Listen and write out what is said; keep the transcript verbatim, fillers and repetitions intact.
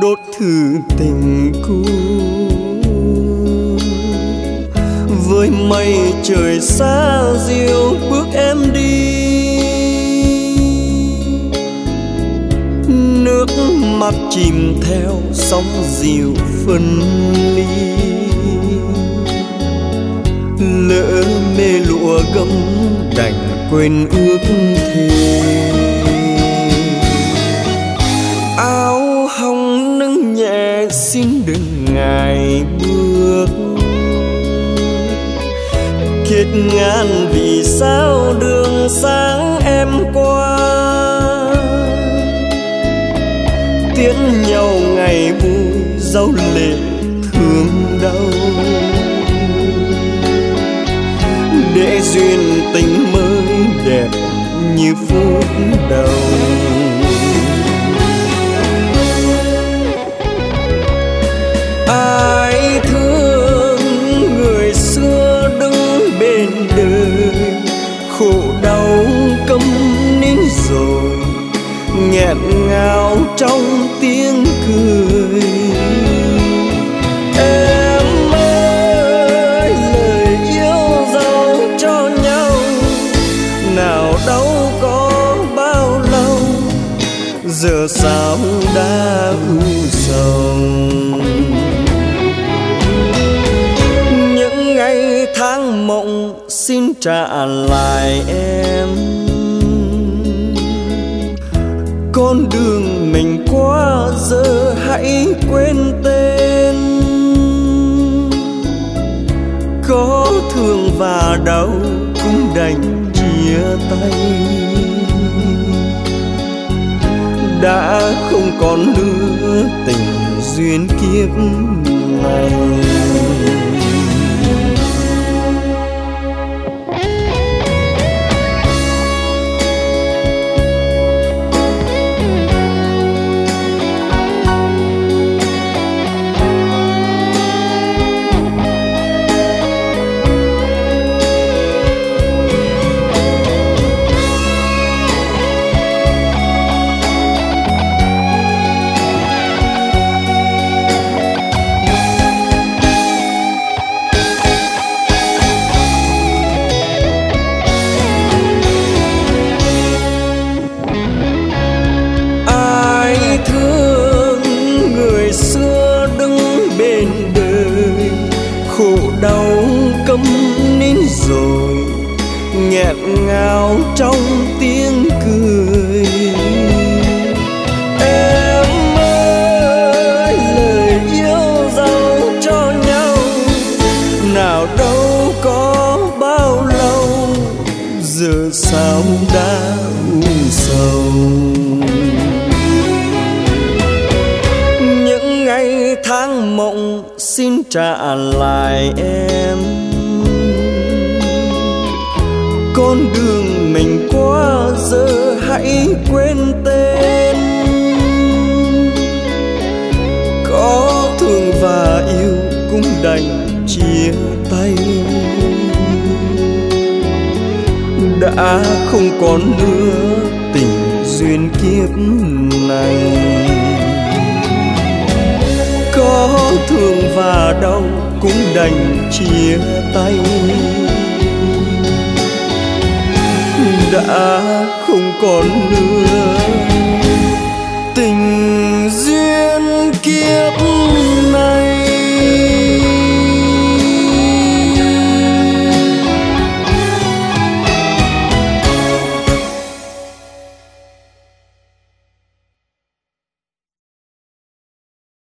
đốt thử tình cũ với mây trời xa diệu bước em đi. Nước mắt chìm theo sóng dịu phân ly, lỡ mê lụa gấm đành quên ước thề. Áo hồng nâng nhẹ xin đừng ngại bước, kết ngàn vì sao đường sáng em qua. Tiễn nhau ngày vui dấu lệ thương đau, để duyên tình mới đẹp như phút đầu. Ai thương người xưa đứng bên đời, khổ đau câm nín rồi nghẹn ngào trong tiếng cười. Em ơi lời yêu dấu cho nhau, nào đâu có bao lâu, giờ sao đã u sầu. Những ngày tháng mộng xin trả lại em, con đường mình qua giờ hãy quên tên. Có thương và đau cũng đành chia tay, đã không còn nữa tình duyên kiếp này. Khổ đau câm nín rồi nghẹn ngào trong tiếng cười. Em ơi lời yêu dấu cho nhau, nào đâu có bao lâu, giờ sao đã u sầu. Những ngày tháng mộng xin trả lại em, con đường mình qua giờ hãy quên tên. Có thương và yêu cũng đành chia tay, đã không còn nữa tình duyên kiếp này. Có thương và đau cũng đành chia tay, đã không còn nữa